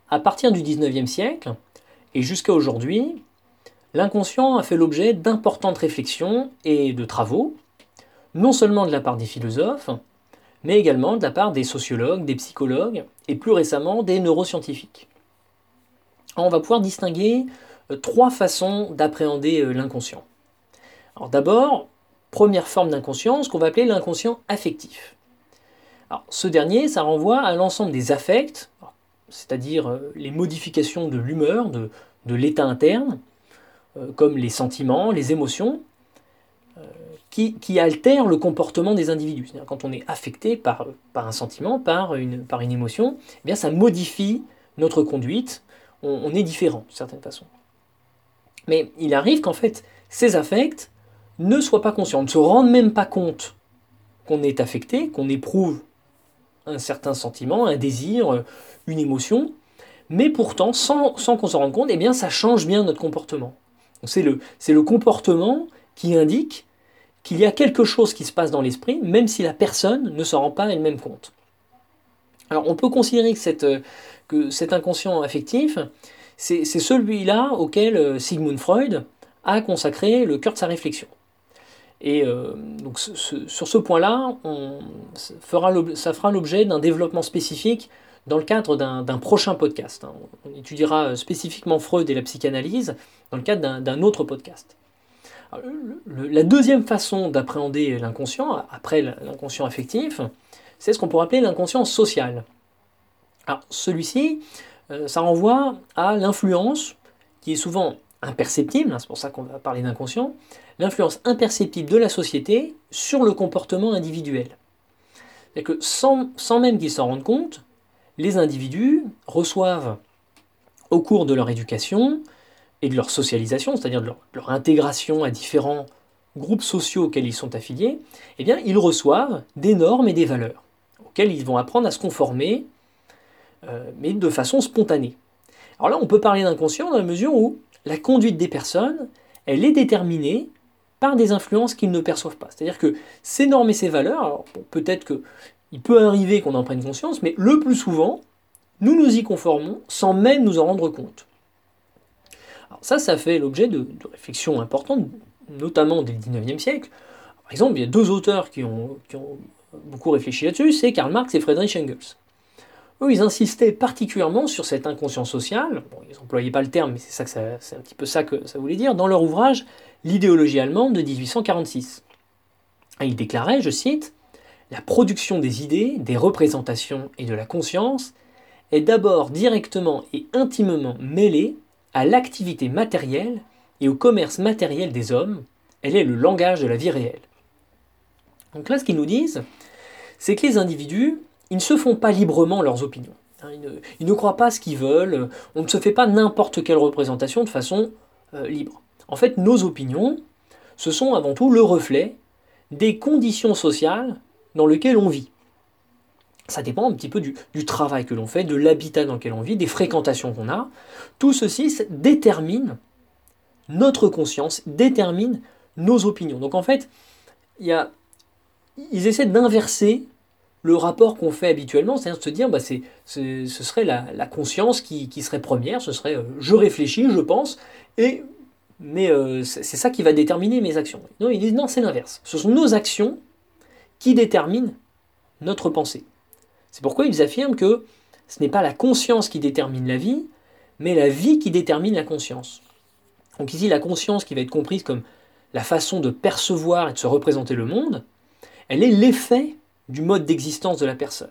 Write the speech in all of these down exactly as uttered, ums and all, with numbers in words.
à partir du dix-neuvième siècle et jusqu'à aujourd'hui, l'inconscient a fait l'objet d'importantes réflexions et de travaux, non seulement de la part des philosophes, mais également de la part des sociologues, des psychologues et plus récemment des neuroscientifiques. On va pouvoir distinguer euh, trois façons d'appréhender euh, l'inconscient. Alors d'abord, première forme d'inconscient, ce qu'on va appeler l'inconscient affectif. Alors, ce dernier, ça renvoie à l'ensemble des affects, c'est-à-dire euh, les modifications de l'humeur, de, de l'état interne, euh, comme les sentiments, les émotions, euh, qui, qui altèrent le comportement des individus. C'est-à-dire quand on est affecté par, par un sentiment, par une, par une émotion, eh bien ça modifie notre conduite, on, on est différent d'une certaine façon. Mais il arrive qu'en fait, ces affects ne soient pas conscients, on ne se rende même pas compte qu'on est affecté, qu'on éprouve un certain sentiment, un désir, une émotion, mais pourtant, sans, sans qu'on s'en rende compte, eh bien, ça change bien notre comportement. C'est le, c'est le comportement qui indique qu'il y a quelque chose qui se passe dans l'esprit, même si la personne ne s'en rend pas elle-même compte. Alors, on peut considérer que, cette, que cet inconscient affectif, c'est, c'est celui-là auquel Sigmund Freud a consacré le cœur de sa réflexion. Et euh, donc ce, ce, sur ce point-là, on fera ça fera l'objet d'un développement spécifique dans le cadre d'un, d'un prochain podcast. Hein. On étudiera spécifiquement Freud et la psychanalyse dans le cadre d'un, d'un autre podcast. Alors, le, le, la deuxième façon d'appréhender l'inconscient, après l'inconscient affectif, c'est ce qu'on pourrait appeler l'inconscient social. Alors celui-ci, euh, ça renvoie à l'influence qui est souvent imperceptible, hein, c'est pour ça qu'on va parler d'inconscient, l'influence imperceptible de la société sur le comportement individuel. C'est-à-dire que sans, sans même qu'ils s'en rendent compte, les individus reçoivent au cours de leur éducation et de leur socialisation, c'est-à-dire de leur, leur intégration à différents groupes sociaux auxquels ils sont affiliés, eh bien, ils reçoivent des normes et des valeurs auxquelles ils vont apprendre à se conformer, euh, mais de façon spontanée. Alors là, on peut parler d'inconscient dans la mesure où la conduite des personnes, elle est déterminée par des influences qu'ils ne perçoivent pas. C'est-à-dire que ces normes et ces valeurs, alors bon, peut-être qu'il peut arriver qu'on en prenne conscience, mais le plus souvent, nous nous y conformons sans même nous en rendre compte. Alors ça, ça fait l'objet de, de réflexions importantes, notamment dès le dix-neuvième siècle. Par exemple, il y a deux auteurs qui ont, qui ont beaucoup réfléchi là-dessus, c'est Karl Marx et Friedrich Engels. Eux, ils insistaient particulièrement sur cet inconscient social. Bon, ils n'employaient pas le terme, mais c'est, ça que ça, c'est un petit peu ça que ça voulait dire, dans leur ouvrage L'idéologie allemande de dix-huit cent quarante-six. Et ils déclaraient, je cite, « La production des idées, des représentations et de la conscience est d'abord directement et intimement mêlée à l'activité matérielle et au commerce matériel des hommes. Elle est le langage de la vie réelle. » Donc là, ce qu'ils nous disent, c'est que les individus, ils ne se font pas librement leurs opinions. Ils ne, ils ne croient pas ce qu'ils veulent. On ne se fait pas n'importe quelle représentation de façon euh, libre. En fait, nos opinions, ce sont avant tout le reflet des conditions sociales dans lesquelles on vit. Ça dépend un petit peu du, du travail que l'on fait, de l'habitat dans lequel on vit, des fréquentations qu'on a. Tout ceci détermine notre conscience, détermine nos opinions. Donc en fait, il y a, ils essaient d'inverser le rapport qu'on fait habituellement, c'est-à-dire de se dire, bah c'est, c'est, ce serait la, la conscience qui, qui serait première, ce serait euh, je réfléchis, je pense, et, mais euh, c'est, c'est ça qui va déterminer mes actions. Non, ils disent non, c'est l'inverse. Ce sont nos actions qui déterminent notre pensée. C'est pourquoi ils affirment que ce n'est pas la conscience qui détermine la vie, mais la vie qui détermine la conscience. Donc ici, la conscience qui va être comprise comme la façon de percevoir et de se représenter le monde, elle est l'effet du mode d'existence de la personne.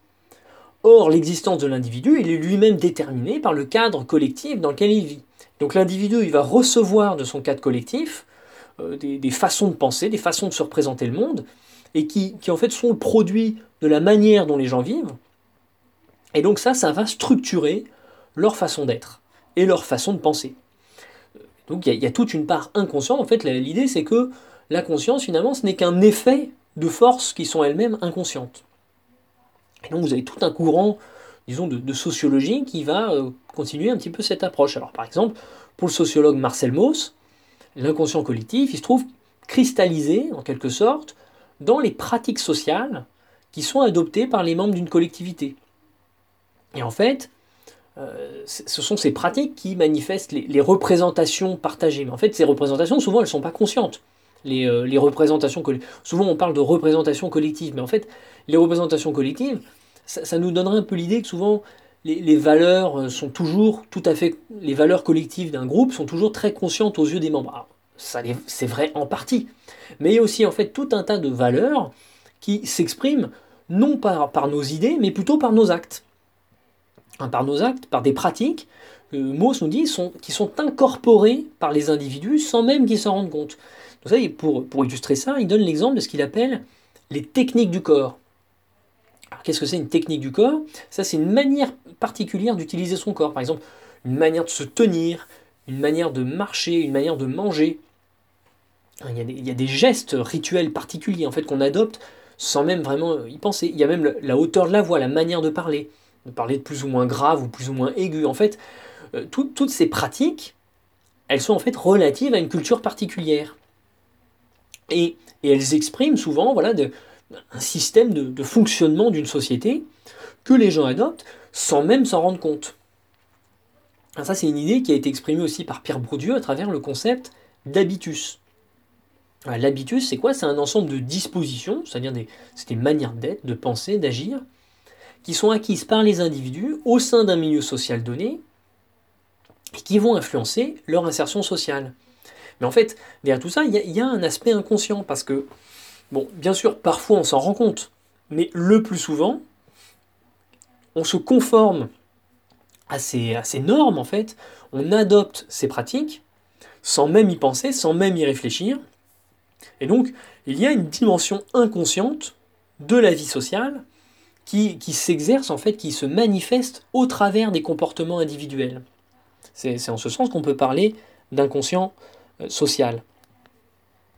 Or, l'existence de l'individu, il est lui-même déterminé par le cadre collectif dans lequel il vit. Donc l'individu, il va recevoir de son cadre collectif euh, des, des façons de penser, des façons de se représenter le monde, et qui, qui en fait sont le produit de la manière dont les gens vivent. Et donc ça, ça va structurer leur façon d'être et leur façon de penser. Donc il y, y a toute une part inconsciente. En fait, l'idée, c'est que la conscience, finalement, ce n'est qu'un effet de forces qui sont elles-mêmes inconscientes. Et donc vous avez tout un courant, disons, de, de sociologie qui va euh, continuer un petit peu cette approche. Alors par exemple, pour le sociologue Marcel Mauss, l'inconscient collectif, il se trouve cristallisé, en quelque sorte, dans les pratiques sociales qui sont adoptées par les membres d'une collectivité. Et en fait, euh, ce sont ces pratiques qui manifestent les, les représentations partagées. Mais en fait, ces représentations, souvent, elles ne sont pas conscientes. Les, euh, les représentations coll- Souvent, on parle de représentations collectives, mais en fait, les représentations collectives, ça, ça nous donnerait un peu l'idée que souvent, les, les valeurs sont toujours tout à fait... Les valeurs collectives d'un groupe sont toujours très conscientes aux yeux des membres. Alors, ça, l'est- c'est vrai en partie, mais il y a aussi en fait tout un tas de valeurs qui s'expriment non par, par nos idées, mais plutôt par nos actes. Hein, par nos actes, par des pratiques, euh, Mauss nous dit, sont, qui sont incorporées par les individus sans même qu'ils s'en rendent compte. Donc, ça, pour, pour illustrer ça, il donne l'exemple de ce qu'il appelle les techniques du corps. Alors, qu'est-ce que c'est une technique du corps? Ça, c'est une manière particulière d'utiliser son corps. Par exemple, une manière de se tenir, une manière de marcher, une manière de manger. Il y a des, il y a des gestes rituels particuliers en fait qu'on adopte sans même vraiment y penser. Il y a même le- la hauteur de la voix, la manière de parler, de parler de plus ou moins grave ou plus ou moins aigu. En fait, euh, tout- toutes ces pratiques, elles sont en fait relatives à une culture particulière. Et, et elles expriment souvent voilà, de- un système de, de fonctionnement d'une société que les gens adoptent sans même s'en rendre compte. Alors ça, c'est une idée qui a été exprimée aussi par Pierre Bourdieu à travers le concept d'habitus. Ah, l'habitus, c'est quoi? C'est un ensemble de dispositions, c'est-à-dire des, c'est des manières d'être, de penser, d'agir, qui sont acquises par les individus au sein d'un milieu social donné et qui vont influencer leur insertion sociale. Mais en fait, derrière tout ça, il y, a- il y a un aspect inconscient parce que, bon, bien sûr, parfois on s'en rend compte, mais le plus souvent, on se conforme à ces, à ces normes, en fait, on adopte ces pratiques sans même y penser, sans même y réfléchir. Et donc, il y a une dimension inconsciente de la vie sociale qui, qui s'exerce, en fait, qui se manifeste au travers des comportements individuels. C'est c'est en ce sens qu'on peut parler d'inconscient euh, social.